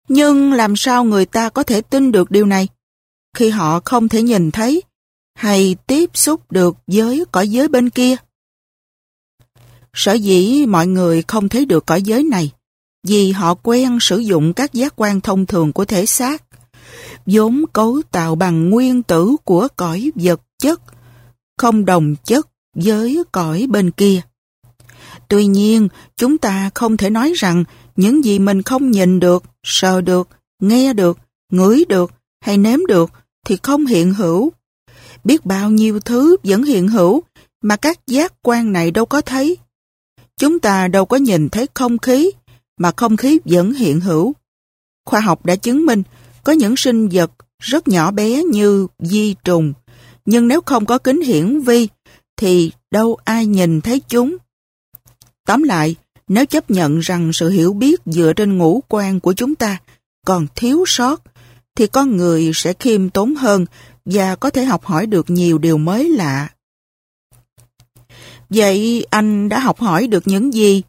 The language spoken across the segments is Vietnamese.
Nhưng làm sao người ta có thể tin được điều này khi họ không thể nhìn thấy hay tiếp xúc được với cõi giới bên kia? Sở dĩ mọi người không thấy được cõi giới này vì họ quen sử dụng các giác quan thông thường của thể xác, vốn cấu tạo bằng nguyên tử của cõi vật chất, không đồng chất với cõi bên kia. Tuy nhiên, chúng ta không thể nói rằng những gì mình không nhìn được, sờ được, nghe được, ngửi được hay nếm được thì không hiện hữu. Biết bao nhiêu thứ vẫn hiện hữu mà các giác quan này đâu có thấy. Chúng ta đâu có nhìn thấy không khí mà không khí vẫn hiện hữu. Khoa học đã chứng minh có những sinh vật rất nhỏ bé như vi trùng, nhưng nếu không có kính hiển vi thì đâu ai nhìn thấy chúng. Tóm lại, nếu chấp nhận rằng sự hiểu biết dựa trên ngũ quan của chúng ta còn thiếu sót, thì con người sẽ khiêm tốn hơn và có thể học hỏi được nhiều điều mới lạ. Vậy anh đã học hỏi được những gì?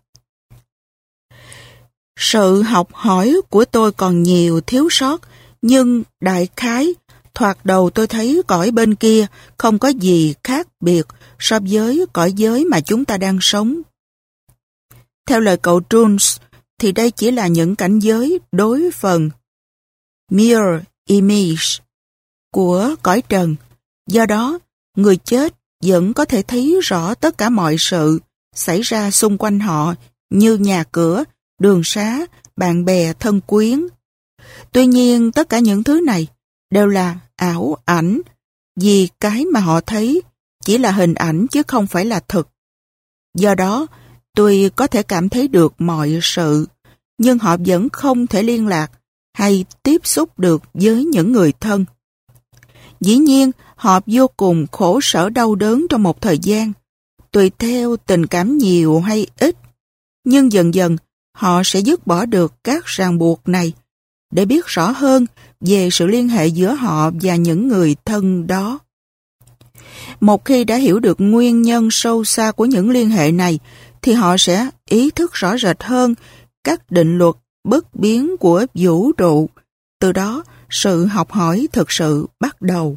Sự học hỏi của tôi còn nhiều thiếu sót, nhưng đại khái, thoạt đầu tôi thấy cõi bên kia không có gì khác biệt so với cõi giới mà chúng ta đang sống. Theo lời cậu Jones, thì đây chỉ là những cảnh giới đối phần, mirror image, của cõi trần. Do đó, người chết vẫn có thể thấy rõ tất cả mọi sự xảy ra xung quanh họ như nhà cửa, đường xá, bạn bè, thân quyến. Tuy nhiên, tất cả những thứ này đều là ảo ảnh, vì cái mà họ thấy chỉ là hình ảnh chứ không phải là thực. Do đó, tuy có thể cảm thấy được mọi sự, nhưng họ vẫn không thể liên lạc hay tiếp xúc được với những người thân. Dĩ nhiên, họ vô cùng khổ sở đau đớn trong một thời gian, tùy theo tình cảm nhiều hay ít. Nhưng dần dần, họ sẽ dứt bỏ được các ràng buộc này để biết rõ hơn về sự liên hệ giữa họ và những người thân đó. Một khi đã hiểu được nguyên nhân sâu xa của những liên hệ này, thì họ sẽ ý thức rõ rệt hơn các định luật bất biến của vũ trụ. Từ đó, sự học hỏi thực sự bắt đầu.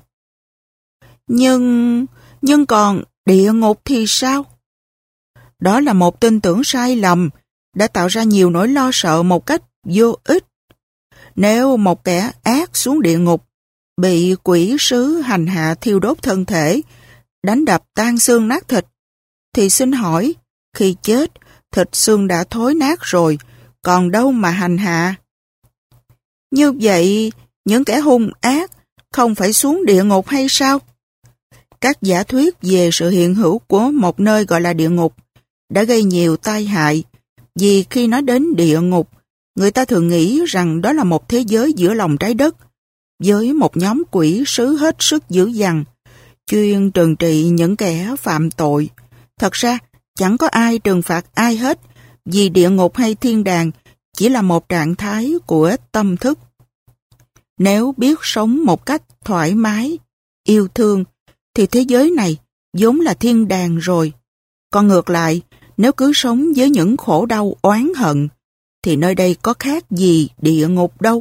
Nhưng còn địa ngục thì sao? Đó là một tin tưởng sai lầm, đã tạo ra nhiều nỗi lo sợ một cách vô ích. Nếu một kẻ ác xuống địa ngục, bị quỷ sứ hành hạ thiêu đốt thân thể, đánh đập tan xương nát thịt, thì xin hỏi, khi chết, thịt xương đã thối nát rồi, còn đâu mà hành hạ? Như vậy, những kẻ hung ác không phải xuống địa ngục hay sao? Các giả thuyết về sự hiện hữu của một nơi gọi là địa ngục đã gây nhiều tai hại, vì khi nói đến địa ngục, người ta thường nghĩ rằng đó là một thế giới giữa lòng trái đất, với một nhóm quỷ sứ hết sức dữ dằn, chuyên trừng trị những kẻ phạm tội. Thật ra, chẳng có ai trừng phạt ai hết, vì địa ngục hay thiên đàng chỉ là một trạng thái của tâm thức. Nếu biết sống một cách thoải mái, yêu thương, thì thế giới này vốn là thiên đàng rồi. Còn ngược lại, nếu cứ sống với những khổ đau oán hận, thì nơi đây có khác gì địa ngục đâu.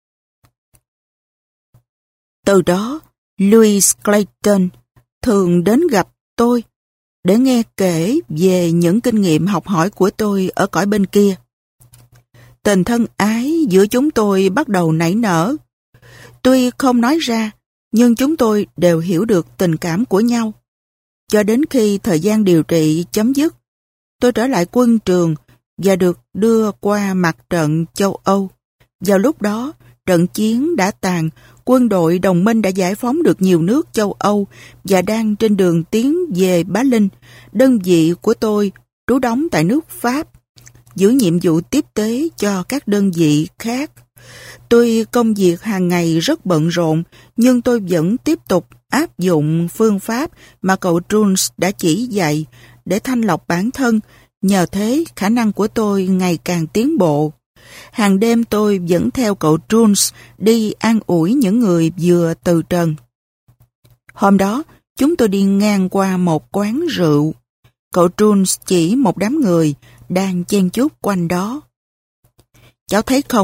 Từ đó, Louis Clayton thường đến gặp tôi để nghe kể về những kinh nghiệm học hỏi của tôi ở cõi bên kia. Tình thân ái giữa chúng tôi bắt đầu nảy nở. Tuy không nói ra, nhưng chúng tôi đều hiểu được tình cảm của nhau. Cho đến khi thời gian điều trị chấm dứt, tôi trở lại quân trường và được đưa qua mặt trận châu Âu. Vào lúc đó, trận chiến đã tàn, quân đội đồng minh đã giải phóng được nhiều nước châu Âu và đang trên đường tiến về Bá Linh. Đơn vị của tôi trú đóng tại nước Pháp, giữ nhiệm vụ tiếp tế cho các đơn vị khác. Tuy công việc hàng ngày rất bận rộn, nhưng tôi vẫn tiếp tục áp dụng phương pháp mà cậu Jones đã chỉ dạy để thanh lọc bản thân. Nhờ thế, khả năng của tôi ngày càng tiến bộ. Hàng đêm tôi vẫn theo cậu Jones đi an ủi những người vừa từ trần. Hôm đó, chúng tôi đi ngang qua một quán rượu. Cậu Jones chỉ một đám người đang chen chúc quanh đó. Cháu thấy không,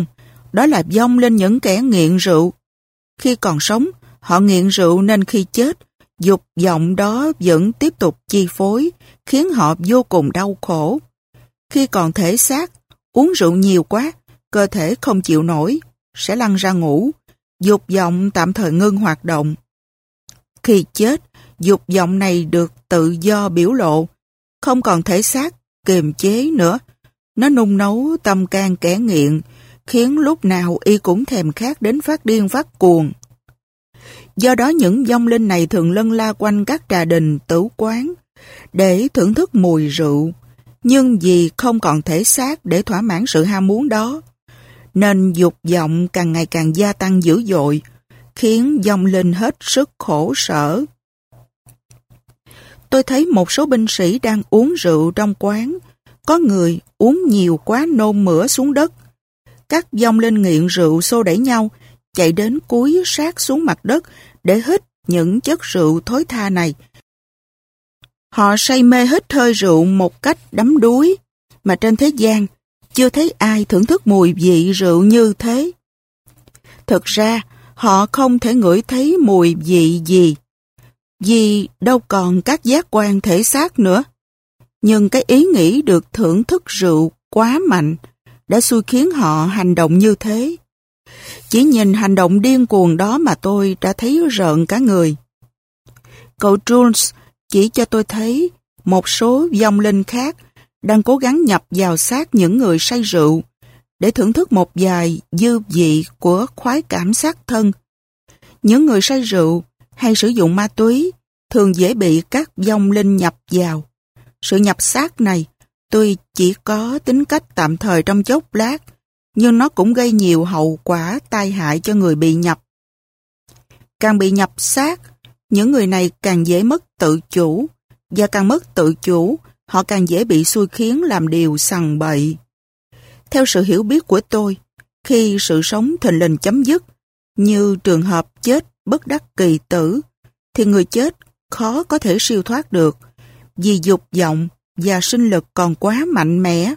đó là vong linh những kẻ nghiện rượu. Khi còn sống, họ nghiện rượu nên khi chết, dục vọng đó vẫn tiếp tục chi phối, khiến họ vô cùng đau khổ. Khi còn thể xác, uống rượu nhiều quá, cơ thể không chịu nổi, sẽ lăn ra ngủ, dục vọng tạm thời ngưng hoạt động. Khi chết, dục vọng này được tự do biểu lộ, không còn thể xác kiềm chế nữa. Nó nung nấu tâm can kẻ nghiện, khiến lúc nào y cũng thèm khát đến phát điên phát cuồng. Do đó những vong linh này thường lân la quanh các trà đình, tử quán để thưởng thức mùi rượu, nhưng vì không còn thể xác để thỏa mãn sự ham muốn đó, nên dục vọng càng ngày càng gia tăng dữ dội, khiến vong linh hết sức khổ sở. Tôi thấy một số binh sĩ đang uống rượu trong quán, có người uống nhiều quá nôn mửa xuống đất. Các vong linh nghiện rượu xô đẩy nhau, chạy đến cúi sát xuống mặt đất để hít những chất rượu thối tha này. Họ say mê hít hơi rượu một cách đắm đuối, mà trên thế gian chưa thấy ai thưởng thức mùi vị rượu như thế. Thực ra, họ không thể ngửi thấy mùi vị gì, vì đâu còn các giác quan thể xác nữa. Nhưng cái ý nghĩ được thưởng thức rượu quá mạnh đã xui khiến họ hành động như thế. Chỉ nhìn hành động điên cuồng đó mà tôi đã thấy rợn cả người. Cậu Jules chỉ cho tôi thấy một số vong linh khác đang cố gắng nhập vào xác những người say rượu để thưởng thức một vài dư vị của khoái cảm xác thân. Những người say rượu hay sử dụng ma túy thường dễ bị các vong linh nhập vào. Sự nhập xác này tuy chỉ có tính cách tạm thời trong chốc lát, nhưng nó cũng gây nhiều hậu quả tai hại cho người bị nhập. Càng bị nhập xác, những người này càng dễ mất tự chủ, và càng mất tự chủ, họ càng dễ bị xui khiến làm điều sằng bậy. Theo sự hiểu biết của tôi, khi sự sống thình lình chấm dứt, như trường hợp chết bất đắc kỳ tử, thì người chết khó có thể siêu thoát được, vì dục vọng và sinh lực còn quá mạnh mẽ.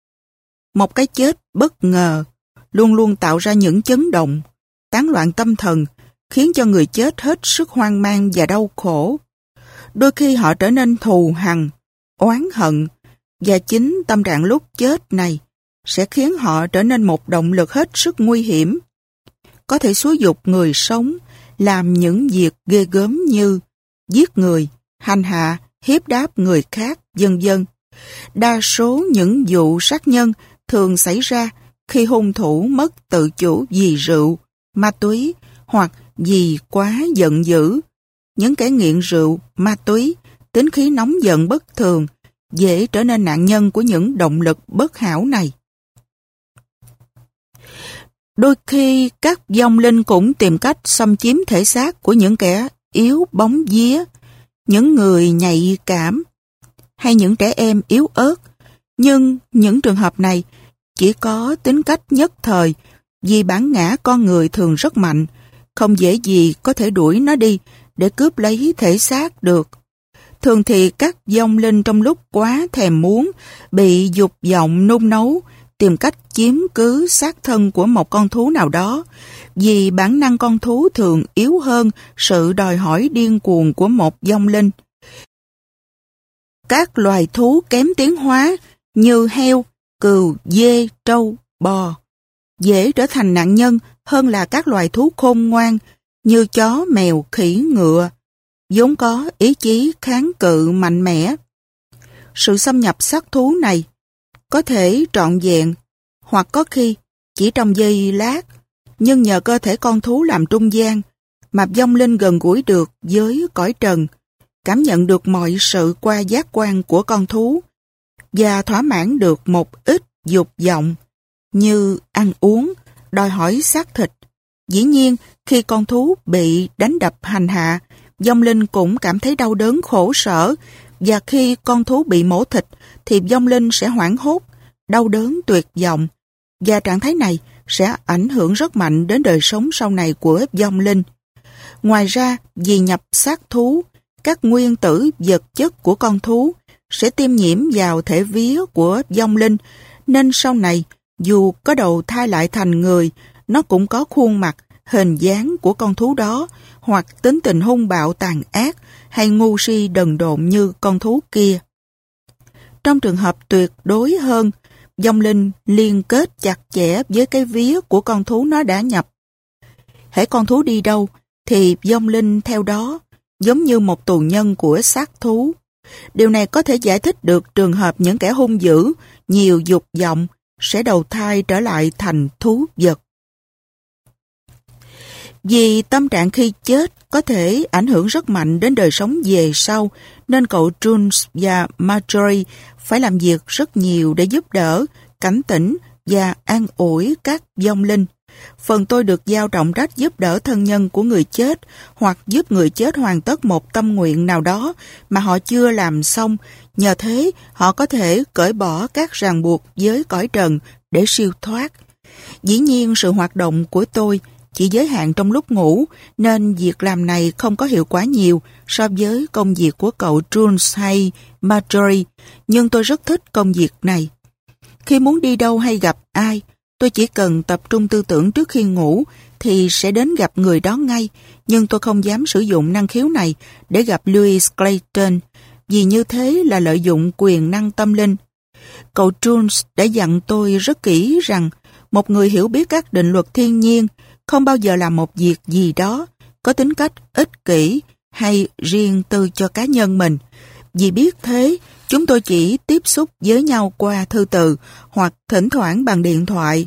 Một cái chết bất ngờ luôn luôn tạo ra những chấn động, tán loạn tâm thần, khiến cho người chết hết sức hoang mang và đau khổ. Đôi khi họ trở nên thù hằn, oán hận, và chính tâm trạng lúc chết này sẽ khiến họ trở nên một động lực hết sức nguy hiểm, có thể xúi giục người sống làm những việc ghê gớm như giết người, hành hạ, hiếp đáp người khác, vân vân. Đa số những vụ sát nhân thường xảy ra khi hung thủ mất tự chủ vì rượu, ma túy hoặc vì quá giận dữ. Những kẻ nghiện rượu, ma túy, tính khí nóng giận bất thường, dễ trở nên nạn nhân của những động lực bất hảo này. Đôi khi các vong linh cũng tìm cách xâm chiếm thể xác của những kẻ yếu bóng vía, những người nhạy cảm hay những trẻ em yếu ớt. Nhưng những trường hợp này chỉ có tính cách nhất thời, vì bản ngã con người thường rất mạnh, không dễ gì có thể đuổi nó đi để cướp lấy thể xác được. Thường thì các vong linh trong lúc quá thèm muốn, bị dục vọng nung nấu, tìm cách chiếm cứ xác thân của một con thú nào đó, vì bản năng con thú thường yếu hơn sự đòi hỏi điên cuồng của một vong linh. Các loài thú kém tiến hóa như heo, cừu, dê, trâu, bò dễ trở thành nạn nhân hơn là các loài thú khôn ngoan như chó, mèo, khỉ, ngựa, vốn có ý chí kháng cự mạnh mẽ. Sự xâm nhập xác thú này có thể trọn vẹn, hoặc có khi chỉ trong giây lát, nhưng nhờ cơ thể con thú làm trung gian mà vong linh gần gũi được với cõi trần, cảm nhận được mọi sự qua giác quan của con thú và thỏa mãn được một ít dục vọng như ăn uống, đòi hỏi xác thịt. Dĩ nhiên, khi con thú bị đánh đập hành hạ, vong linh cũng cảm thấy đau đớn khổ sở, và khi con thú bị mổ thịt thì vong linh sẽ hoảng hốt, đau đớn tuyệt vọng, và trạng thái này sẽ ảnh hưởng rất mạnh đến đời sống sau này của vong linh. Ngoài ra, vì nhập xác thú, các nguyên tử vật chất của con thú sẽ tiêm nhiễm vào thể vía của vong linh, nên sau này Dù có đầu thai lại thành người, nó cũng có khuôn mặt, hình dáng của con thú đó, hoặc tính tình hung bạo tàn ác, hay ngu si đần độn như con thú kia. Trong trường hợp tuyệt đối hơn, vong linh liên kết chặt chẽ với cái vía của con thú nó đã nhập. Hễ con thú đi đâu, thì vong linh theo đó, giống như một tù nhân của xác thú. Điều này có thể giải thích được trường hợp những kẻ hung dữ, nhiều dục vọng, sẽ đầu thai trở lại thành thú vật. Vì tâm trạng khi chết có thể ảnh hưởng rất mạnh đến đời sống về sau, nên cậu Jules và Marjorie phải làm việc rất nhiều để giúp đỡ, cảnh tỉnh và an ủi các vong linh. Phần tôi được giao trọng trách giúp đỡ thân nhân của người chết, hoặc giúp người chết hoàn tất một tâm nguyện nào đó mà họ chưa làm xong. Nhờ thế, họ có thể cởi bỏ các ràng buộc với cõi trần để siêu thoát. Dĩ nhiên, sự hoạt động của tôi chỉ giới hạn trong lúc ngủ, nên việc làm này không có hiệu quả nhiều so với công việc của cậu Jules hay Marjorie, nhưng tôi rất thích công việc này. Khi muốn đi đâu hay gặp ai, tôi chỉ cần tập trung tư tưởng trước khi ngủ thì sẽ đến gặp người đó ngay, nhưng tôi không dám sử dụng năng khiếu này để gặp Louis Clayton, vì như thế là lợi dụng quyền năng tâm linh. Cậu Jules đã dặn tôi rất kỹ rằng một người hiểu biết các định luật thiên nhiên không bao giờ làm một việc gì đó có tính cách ích kỷ hay riêng tư cho cá nhân mình. Vì biết thế, chúng tôi chỉ tiếp xúc với nhau qua thư từ hoặc thỉnh thoảng bằng điện thoại.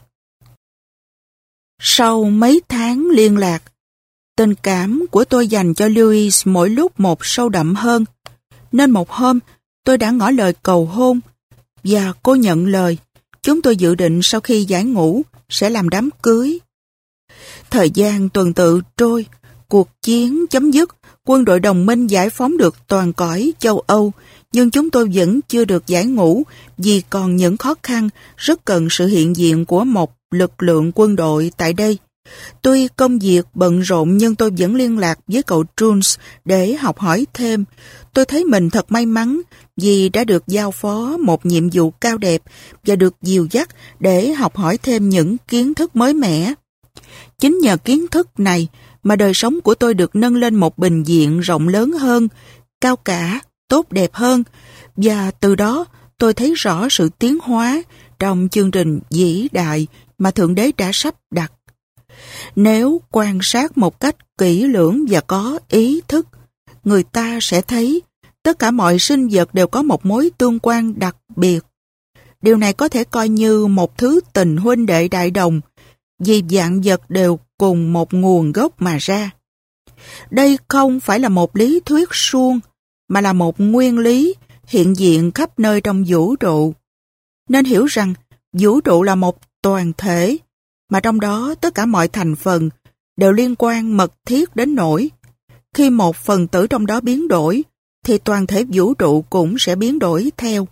Sau mấy tháng liên lạc, tình cảm của tôi dành cho Louis mỗi lúc một sâu đậm hơn, nên một hôm tôi đã ngỏ lời cầu hôn và cô nhận lời. Chúng tôi dự định sau khi giải ngũ sẽ làm đám cưới. Thời gian tuần tự trôi, cuộc chiến chấm dứt, quân đội đồng minh giải phóng được toàn cõi châu Âu, nhưng chúng tôi vẫn chưa được giải ngũ vì còn những khó khăn rất cần sự hiện diện của một lực lượng quân đội tại đây. Tuy công việc bận rộn nhưng tôi vẫn liên lạc với cậu Jules để học hỏi thêm. Tôi thấy mình thật may mắn vì đã được giao phó một nhiệm vụ cao đẹp và được dìu dắt để học hỏi thêm những kiến thức mới mẻ. Chính nhờ kiến thức này mà đời sống của tôi được nâng lên một bình diện rộng lớn hơn, cao cả, tốt đẹp hơn, và từ đó tôi thấy rõ sự tiến hóa trong chương trình vĩ đại mà Thượng Đế đã sắp đặt. Nếu quan sát một cách kỹ lưỡng và có ý thức, người ta sẽ thấy tất cả mọi sinh vật đều có một mối tương quan đặc biệt. Điều này có thể coi như một thứ tình huynh đệ đại đồng, vì vạn vật đều cùng một nguồn gốc mà ra. Đây không phải là một lý thuyết suông, mà là một nguyên lý hiện diện khắp nơi trong vũ trụ. Nên hiểu rằng vũ trụ là một toàn thể, mà trong đó tất cả mọi thành phần đều liên quan mật thiết đến nỗi khi một phần tử trong đó biến đổi, thì toàn thể vũ trụ cũng sẽ biến đổi theo.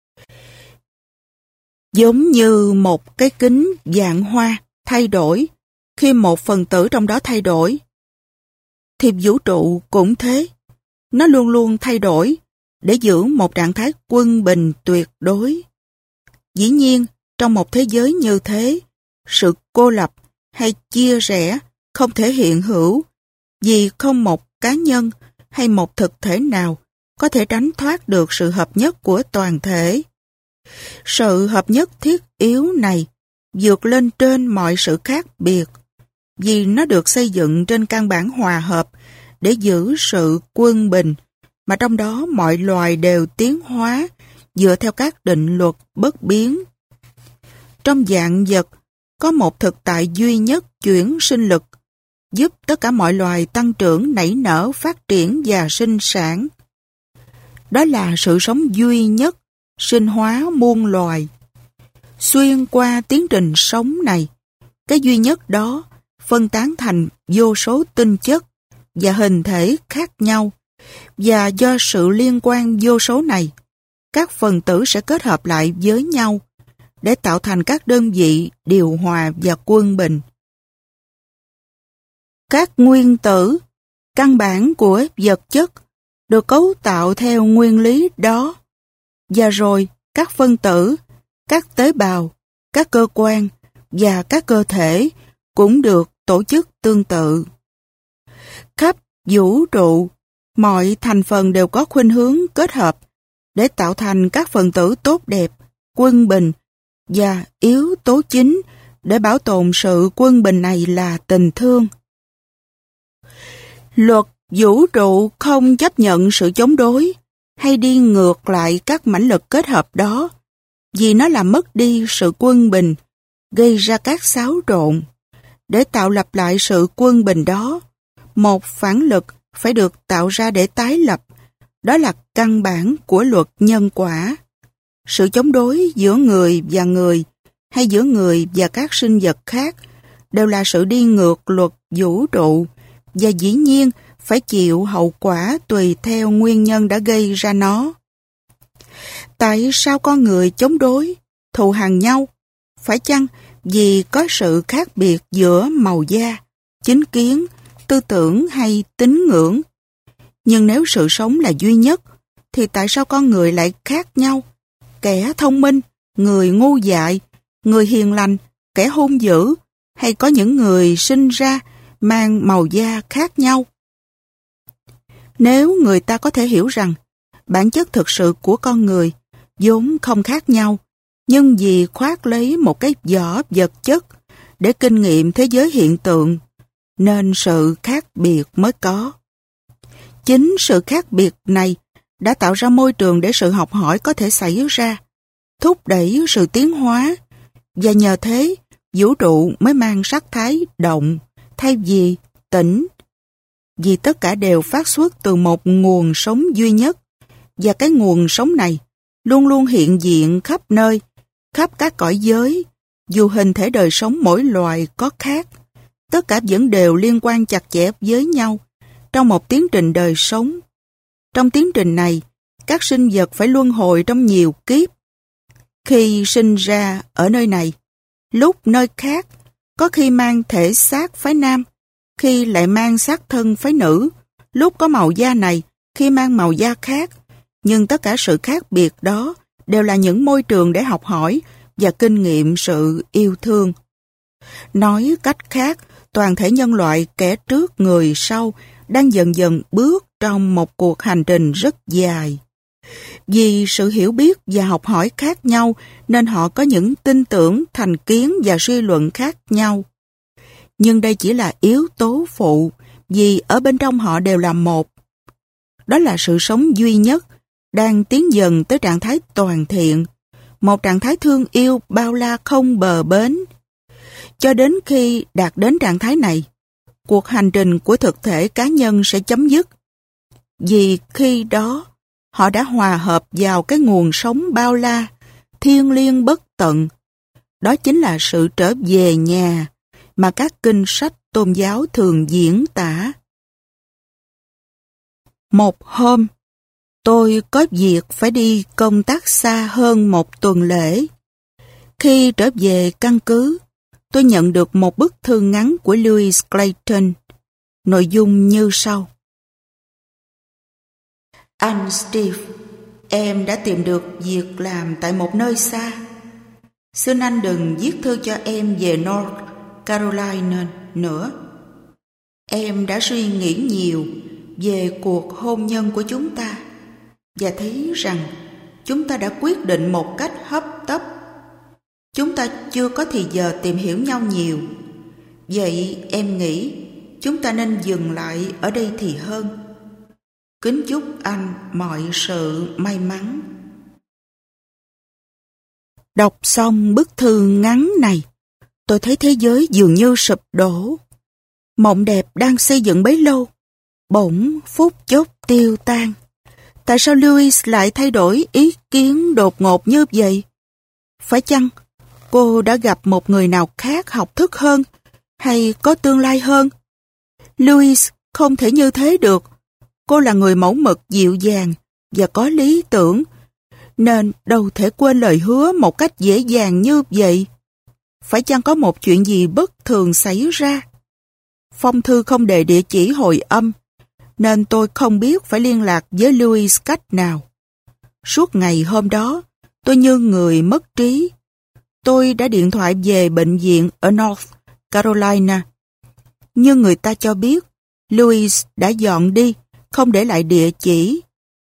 Giống như một cái kính vạn hoa thay đổi, khi một phần tử trong đó thay đổi, thì vũ trụ cũng thế. Nó luôn luôn thay đổi để giữ một trạng thái quân bình tuyệt đối. Dĩ nhiên, trong một thế giới như thế, sự cô lập hay chia rẽ không thể hiện hữu, vì không một cá nhân hay một thực thể nào có thể tránh thoát được sự hợp nhất của toàn thể. Sự hợp nhất thiết yếu này vượt lên trên mọi sự khác biệt, vì nó được xây dựng trên căn bản hòa hợp để giữ sự quân bình, mà trong đó mọi loài đều tiến hóa dựa theo các định luật bất biến. Trong vạn vật, có một thực tại duy nhất chuyển sinh lực, giúp tất cả mọi loài tăng trưởng, nảy nở, phát triển và sinh sản. Đó là sự sống duy nhất, sinh hóa muôn loài. Xuyên qua tiến trình sống này, cái duy nhất đó phân tán thành vô số tinh chất và hình thể khác nhau, và do sự liên quan vô số này, các phần tử sẽ kết hợp lại với nhau để tạo thành các đơn vị điều hòa và quân bình. Các nguyên tử, căn bản của vật chất, được cấu tạo theo nguyên lý đó, và rồi các phân tử, các tế bào các cơ quan và các cơ thể cũng được tổ chức tương tự. Khắp vũ trụ, mọi thành phần đều có khuynh hướng kết hợp để tạo thành các phần tử tốt đẹp, quân bình, và yếu tố chính để bảo tồn sự quân bình này là tình thương. Luật vũ trụ không chấp nhận sự chống đối hay đi ngược lại các mãnh lực kết hợp đó, vì nó làm mất đi sự quân bình, gây ra các xáo trộn. Để tạo lập lại sự quân bình đó, một phản lực phải được tạo ra để tái lập. Đó là căn bản của luật nhân quả. Sự chống đối giữa người và người, hay giữa người và các sinh vật khác, đều là sự đi ngược luật vũ trụ, và dĩ nhiên phải chịu hậu quả tùy theo nguyên nhân đã gây ra nó. Tại sao con người chống đối, thù hằn nhau? Phải chăng vì có sự khác biệt giữa màu da, chính kiến, tư tưởng hay tín ngưỡng? Nhưng nếu sự sống là duy nhất, thì tại sao con người lại khác nhau? Kẻ thông minh, người ngu dại, người hiền lành, kẻ hung dữ, hay có những người sinh ra mang màu da khác nhau? Nếu người ta có thể hiểu rằng bản chất thực sự của con người vốn không khác nhau, nhưng vì khoác lấy một cái vỏ vật chất để kinh nghiệm thế giới hiện tượng, nên sự khác biệt mới có. Chính sự khác biệt này đã tạo ra môi trường để sự học hỏi có thể xảy ra, thúc đẩy sự tiến hóa, và nhờ thế, vũ trụ mới mang sắc thái động thay vì tĩnh. Vì tất cả đều phát xuất từ một nguồn sống duy nhất, và cái nguồn sống này luôn luôn hiện diện khắp nơi, khắp các cõi giới, dù hình thể đời sống mỗi loài có khác. Tất cả vẫn đều liên quan chặt chẽ với nhau trong một tiến trình đời sống. Trong tiến trình này, các sinh vật phải luân hồi trong nhiều kiếp. Khi sinh ra ở nơi này, lúc nơi khác, có khi mang thể xác phái nam, khi lại mang xác thân phái nữ, lúc có màu da này, khi mang màu da khác. Nhưng tất cả sự khác biệt đó đều là những môi trường để học hỏi và kinh nghiệm sự yêu thương. Nói cách khác, toàn thể nhân loại kẻ trước người sau đang dần dần bước trong một cuộc hành trình rất dài. Vì sự hiểu biết và học hỏi khác nhau nên họ có những tin tưởng, thành kiến và suy luận khác nhau. Nhưng đây chỉ là yếu tố phụ, vì ở bên trong họ đều là một. Đó là sự sống duy nhất, đang tiến dần tới trạng thái toàn thiện, một trạng thái thương yêu bao la không bờ bến. Cho đến khi đạt đến trạng thái này, cuộc hành trình của thực thể cá nhân sẽ chấm dứt. Vì khi đó, họ đã hòa hợp vào cái nguồn sống bao la, thiêng liêng bất tận. Đó chính là sự trở về nhà mà các kinh sách tôn giáo thường diễn tả. Một hôm, tôi có việc phải đi công tác xa hơn một tuần lễ. Khi trở về căn cứ, tôi nhận được một bức thư ngắn của Louis Clayton. Nội dung như sau. Anh Steve, em đã tìm được việc làm tại một nơi xa. Xin anh đừng viết thư cho em về North Carolina nữa. Em đã suy nghĩ nhiều về cuộc hôn nhân của chúng ta và thấy rằng chúng ta đã quyết định một cách hấp tấp. Chúng ta chưa có thì giờ tìm hiểu nhau nhiều. Vậy em nghĩ chúng ta nên dừng lại ở đây thì hơn. Kính chúc anh mọi sự may mắn. Đọc xong bức thư ngắn này, tôi thấy thế giới dường như sụp đổ. Mộng đẹp đang xây dựng bấy lâu, bỗng phút chốc tiêu tan. Tại sao Louis lại thay đổi ý kiến đột ngột như vậy? Phải chăng cô đã gặp một người nào khác học thức hơn hay có tương lai hơn? Louis không thể như thế được. Cô là người mẫu mực dịu dàng và có lý tưởng, nên đâu thể quên lời hứa một cách dễ dàng như vậy. Phải chăng có một chuyện gì bất thường xảy ra? Phong thư không đề địa chỉ hồi âm, nên tôi không biết phải liên lạc với Louis cách nào. Suốt ngày hôm đó, tôi như người mất trí. Tôi đã điện thoại về bệnh viện ở North Carolina, nhưng người ta cho biết Louis đã dọn đi, không để lại địa chỉ.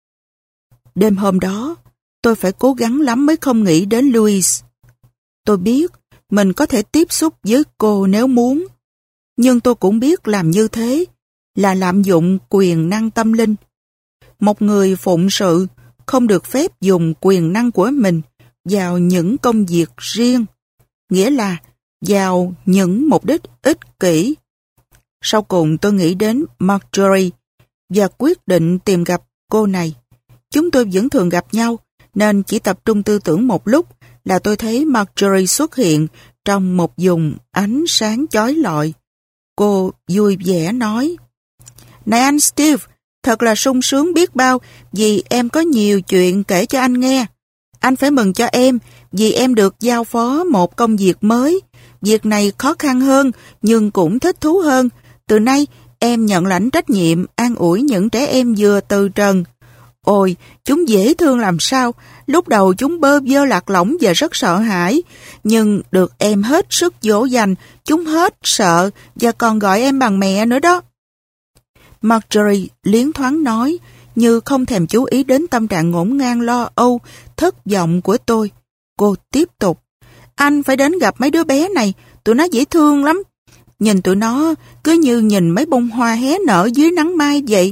Đêm hôm đó, tôi phải cố gắng lắm mới không nghĩ đến Louis. Tôi biết mình có thể tiếp xúc với cô nếu muốn, nhưng tôi cũng biết làm như thế là lạm dụng quyền năng tâm linh. Một người phụng sự không được phép dùng quyền năng của mình vào những công việc riêng, nghĩa là vào những mục đích ích kỷ. Sau cùng tôi nghĩ đến Marjorie và quyết định tìm gặp cô này. Chúng tôi vẫn thường gặp nhau, nên chỉ tập trung tư tưởng một lúc là tôi thấy Marjorie xuất hiện trong một vùng ánh sáng chói lọi. Cô vui vẻ nói: "Này anh Steve, thật là sung sướng biết bao vì em có nhiều chuyện kể cho anh nghe. Anh phải mừng cho em vì em được giao phó một công việc mới. Việc này khó khăn hơn nhưng cũng thích thú hơn. Từ nay em nhận lãnh trách nhiệm an ủi những trẻ em vừa từ trần. Ôi, chúng dễ thương làm sao. Lúc đầu chúng bơ vơ lạc lõng và rất sợ hãi. Nhưng được em hết sức dỗ dành, chúng hết sợ và còn gọi em bằng mẹ nữa đó." Marjorie liến thoáng nói, như không thèm chú ý đến tâm trạng ngổn ngang lo âu, thất vọng của tôi. Cô tiếp tục: "Anh phải đến gặp mấy đứa bé này, tụi nó dễ thương lắm. Nhìn tụi nó cứ như nhìn mấy bông hoa hé nở dưới nắng mai vậy."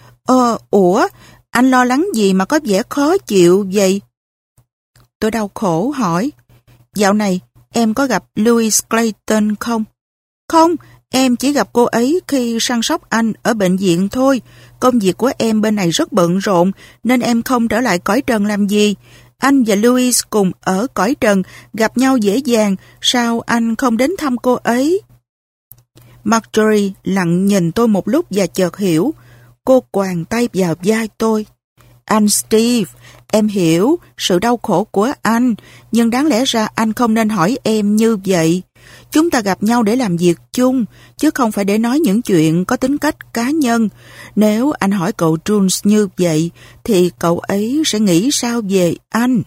Ủa, anh lo lắng gì mà có vẻ khó chịu vậy?" Tôi đau khổ hỏi: "Dạo này em có gặp Louise Clayton không?" "Không, em chỉ gặp cô ấy khi săn sóc anh ở bệnh viện thôi. Công việc của em bên này rất bận rộn nên em không trở lại cõi trần làm gì. Anh và Louise cùng ở cõi trần, gặp nhau dễ dàng, sao anh không đến thăm cô ấy?" Marjorie lặng nhìn tôi một lúc và chợt hiểu. Cô choàng tay vào vai tôi. "Anh Steve, em hiểu sự đau khổ của anh, nhưng đáng lẽ ra anh không nên hỏi em như vậy. Chúng ta gặp nhau để làm việc chung, chứ không phải để nói những chuyện có tính cách cá nhân. Nếu anh hỏi cậu Jules như vậy, thì cậu ấy sẽ nghĩ sao về anh?"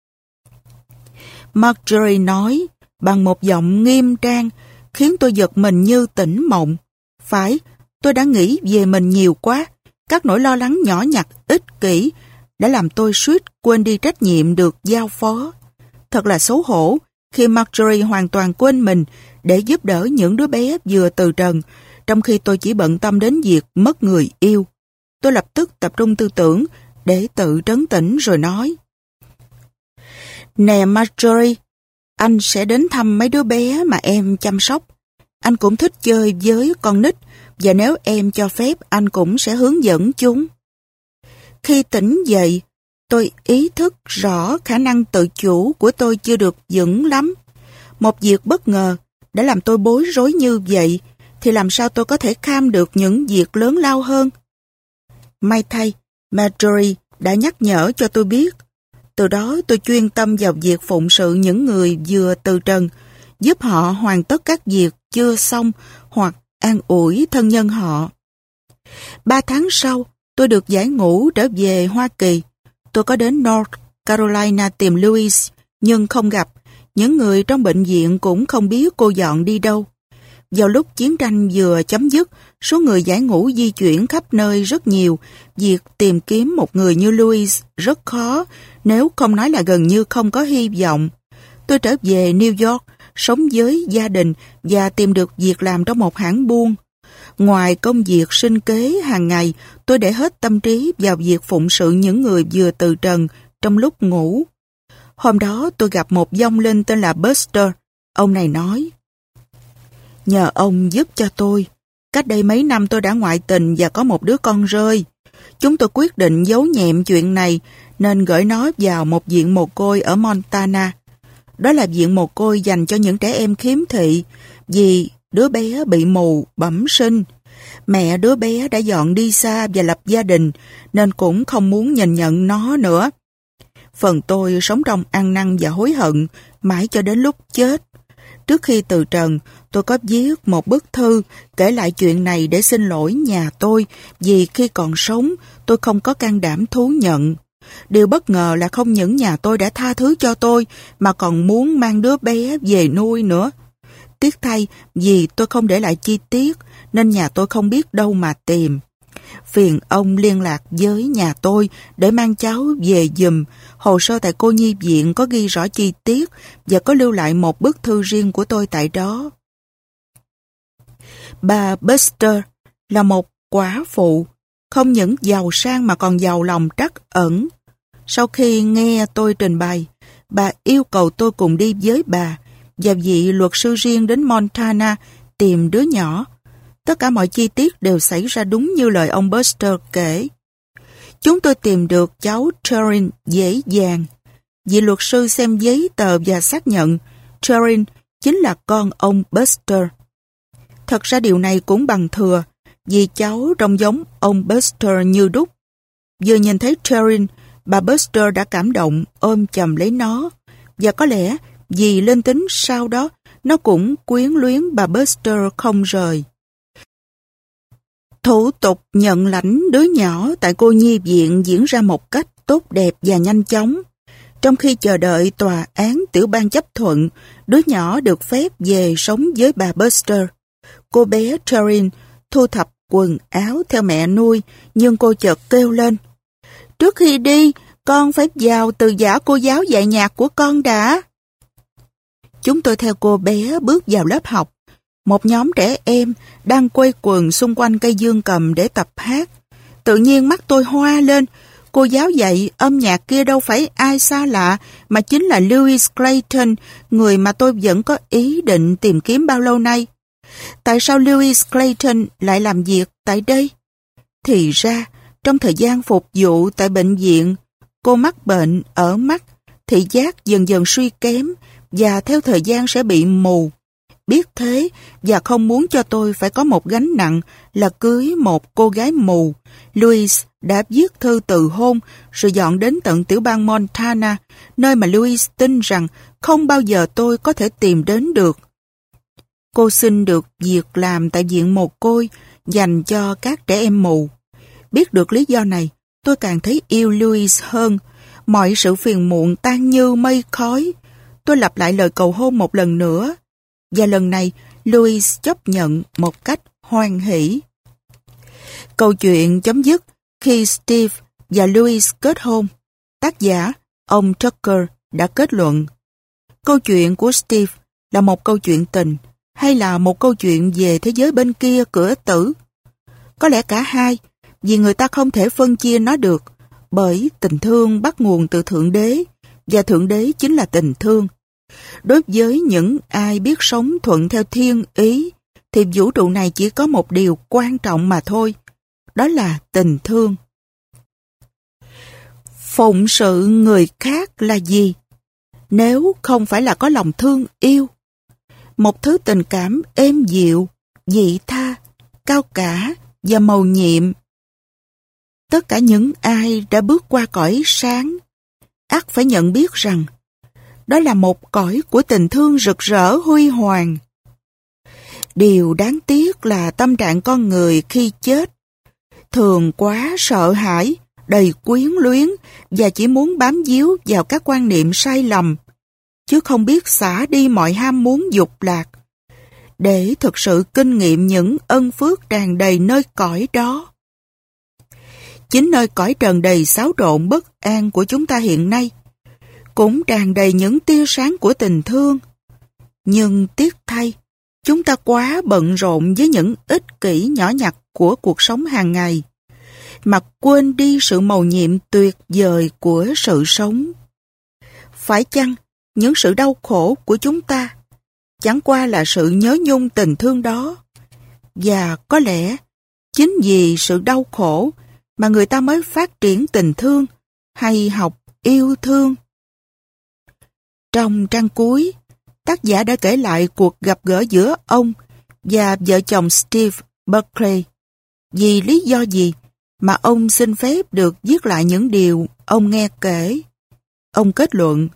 Marjorie nói bằng một giọng nghiêm trang, khiến tôi giật mình như tỉnh mộng. Phải, tôi đã nghĩ về mình nhiều quá. Các nỗi lo lắng nhỏ nhặt, ích kỷ đã làm tôi suýt quên đi trách nhiệm được giao phó. Thật là xấu hổ khi Marjorie hoàn toàn quên mình để giúp đỡ những đứa bé vừa từ trần, trong khi tôi chỉ bận tâm đến việc mất người yêu. Tôi lập tức tập trung tư tưởng để tự trấn tĩnh rồi nói: "Nè Marjorie, anh sẽ đến thăm mấy đứa bé mà em chăm sóc. Anh cũng thích chơi với con nít, và nếu em cho phép anh cũng sẽ hướng dẫn chúng." Khi tỉnh dậy, tôi ý thức rõ khả năng tự chủ của tôi chưa được vững lắm. Một việc bất ngờ đã làm tôi bối rối như vậy, thì làm sao tôi có thể kham được những việc lớn lao hơn? May thay, Marjorie đã nhắc nhở cho tôi biết. Từ đó tôi chuyên tâm vào việc phụng sự những người vừa từ trần, giúp họ hoàn tất các việc chưa xong hoặc an ủi thân nhân họ. 3 tháng sau, tôi được giải ngũ trở về Hoa Kỳ. Tôi có đến North Carolina tìm Louise, nhưng không gặp. Những người trong bệnh viện cũng không biết cô dọn đi đâu. Vào lúc chiến tranh vừa chấm dứt, số người giải ngũ di chuyển khắp nơi rất nhiều. Việc tìm kiếm một người như Louise rất khó, nếu không nói là gần như không có hy vọng. Tôi trở về New York, sống với gia đình và tìm được việc làm trong một hãng buôn. Ngoài công việc sinh kế hàng ngày, tôi để hết tâm trí vào việc phụng sự những người vừa từ trần trong lúc ngủ. Hôm đó tôi gặp một vong linh tên là Buster. Ông này nói: "Nhờ ông giúp cho tôi. Cách đây mấy năm tôi đã ngoại tình và có một đứa con rơi. Chúng tôi quyết định giấu nhẹm chuyện này nên gửi nó vào một viện mồ côi ở Montana. Đó là viện mồ côi dành cho những trẻ em khiếm thị vì đứa bé bị mù bẩm sinh. Mẹ đứa bé đã dọn đi xa và lập gia đình nên cũng không muốn nhìn nhận nó nữa. Phần tôi sống trong ăn năn và hối hận mãi cho đến lúc chết. Trước khi từ trần, tôi có viết một bức thư kể lại chuyện này để xin lỗi nhà tôi vì khi còn sống tôi không có can đảm thú nhận. Điều bất ngờ là không những nhà tôi đã tha thứ cho tôi mà còn muốn mang đứa bé về nuôi nữa. Tiếc thay vì tôi không để lại chi tiết nên nhà tôi không biết đâu mà tìm. Phiền ông liên lạc với nhà tôi để mang cháu về giùm. Hồ sơ tại cô nhi viện có ghi rõ chi tiết và có lưu lại một bức thư riêng của tôi tại đó. Bà Buster là một quả phụ, không những giàu sang mà còn giàu lòng trắc ẩn. Sau khi nghe tôi trình bày, bà yêu cầu tôi cùng đi với bà và vị luật sư riêng đến Montana tìm đứa nhỏ. Tất cả mọi chi tiết đều xảy ra đúng như lời ông Buster kể. Chúng tôi tìm được cháu Turin dễ dàng. Vị luật sư xem giấy tờ và xác nhận Turin chính là con ông Buster. Thật ra điều này cũng bằng thừa, vì cháu trông giống ông Buster như đúc. Vừa nhìn thấy Turin, bà Buster đã cảm động ôm chầm lấy nó, và có lẽ vì linh tính sau đó nó cũng quyến luyến bà Buster không rời. Thủ tục nhận lãnh đứa nhỏ tại cô nhi viện diễn ra một cách tốt đẹp và nhanh chóng. Trong khi chờ đợi tòa án tiểu bang chấp thuận, đứa nhỏ được phép về sống với bà Buster. Cô bé Turin thu thập quần áo theo mẹ nuôi, nhưng cô chợt kêu lên: "Trước khi đi, con phải vào từ giã cô giáo dạy nhạc của con đã." Chúng tôi theo cô bé bước vào lớp học. Một nhóm trẻ em đang quây quần xung quanh cây dương cầm để tập hát. Tự nhiên mắt tôi hoa lên. Cô giáo dạy âm nhạc kia đâu phải ai xa lạ, mà chính là Louis Clayton, người mà tôi vẫn có ý định tìm kiếm bao lâu nay. Tại sao Louis Clayton lại làm việc tại đây? Thì ra, trong thời gian phục vụ tại bệnh viện, cô mắc bệnh ở mắt, thị giác dần dần suy kém và theo thời gian sẽ bị mù. Biết thế và không muốn cho tôi phải có một gánh nặng là cưới một cô gái mù, Louis đã viết thư từ hôn rồi dọn đến tận tiểu bang Montana, nơi mà Louis tin rằng không bao giờ tôi có thể tìm đến được. Cô xin được việc làm tại viện mồ côi dành cho các trẻ em mù. Biết được lý do này, tôi càng thấy yêu Louis hơn. Mọi sự phiền muộn tan như mây khói. Tôi lặp lại lời cầu hôn một lần nữa, và lần này Louis chấp nhận một cách hoan hỷ. Câu chuyện chấm dứt khi Steve và Louis kết hôn. Tác giả, ông Tucker, đã kết luận: câu chuyện của Steve là một câu chuyện tình hay là một câu chuyện về thế giới bên kia cửa tử? Có lẽ cả hai, vì người ta không thể phân chia nó được, bởi tình thương bắt nguồn từ Thượng Đế, và Thượng Đế chính là tình thương. Đối với những ai biết sống thuận theo thiên ý, thì vũ trụ này chỉ có một điều quan trọng mà thôi, đó là tình thương. Phụng sự người khác là gì? Nếu không phải là có lòng thương yêu, một thứ tình cảm êm dịu, vị tha, cao cả và mầu nhiệm. Tất cả những ai đã bước qua cõi sáng, ắt phải nhận biết rằng đó là một cõi của tình thương rực rỡ huy hoàng. Điều đáng tiếc là tâm trạng con người khi chết thường quá sợ hãi, đầy quyến luyến và chỉ muốn bám víu vào các quan niệm sai lầm, chứ không biết xả đi mọi ham muốn dục lạc, để thực sự kinh nghiệm những ân phước tràn đầy nơi cõi đó. Chính nơi cõi trần đầy xáo trộn bất an của chúng ta hiện nay cũng tràn đầy những tia sáng của tình thương. Nhưng tiếc thay, chúng ta quá bận rộn với những ích kỷ nhỏ nhặt của cuộc sống hàng ngày, mà quên đi sự mầu nhiệm tuyệt vời của sự sống. Phải chăng những sự đau khổ của chúng ta chẳng qua là sự nhớ nhung tình thương đó? Và có lẽ chính vì sự đau khổ mà người ta mới phát triển tình thương hay học yêu thương. Trong trang cuối, tác giả đã kể lại cuộc gặp gỡ giữa ông và vợ chồng Steve Buckley. Vì lý do gì mà ông xin phép được viết lại những điều ông nghe kể? Ông kết luận: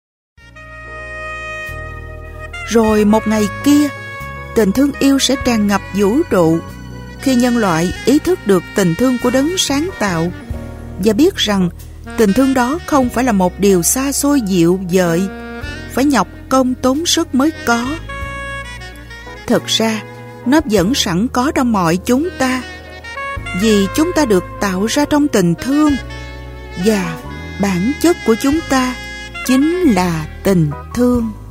rồi một ngày kia, tình thương yêu sẽ tràn ngập vũ trụ khi nhân loại ý thức được tình thương của đấng sáng tạo và biết rằng Tình thương đó không phải là một điều xa xôi dịu dợi, phải nhọc công tốn sức mới có. Thực ra, nó vẫn sẵn có trong mọi chúng ta, vì chúng ta được tạo ra trong tình thương, và bản chất của chúng ta chính là tình thương.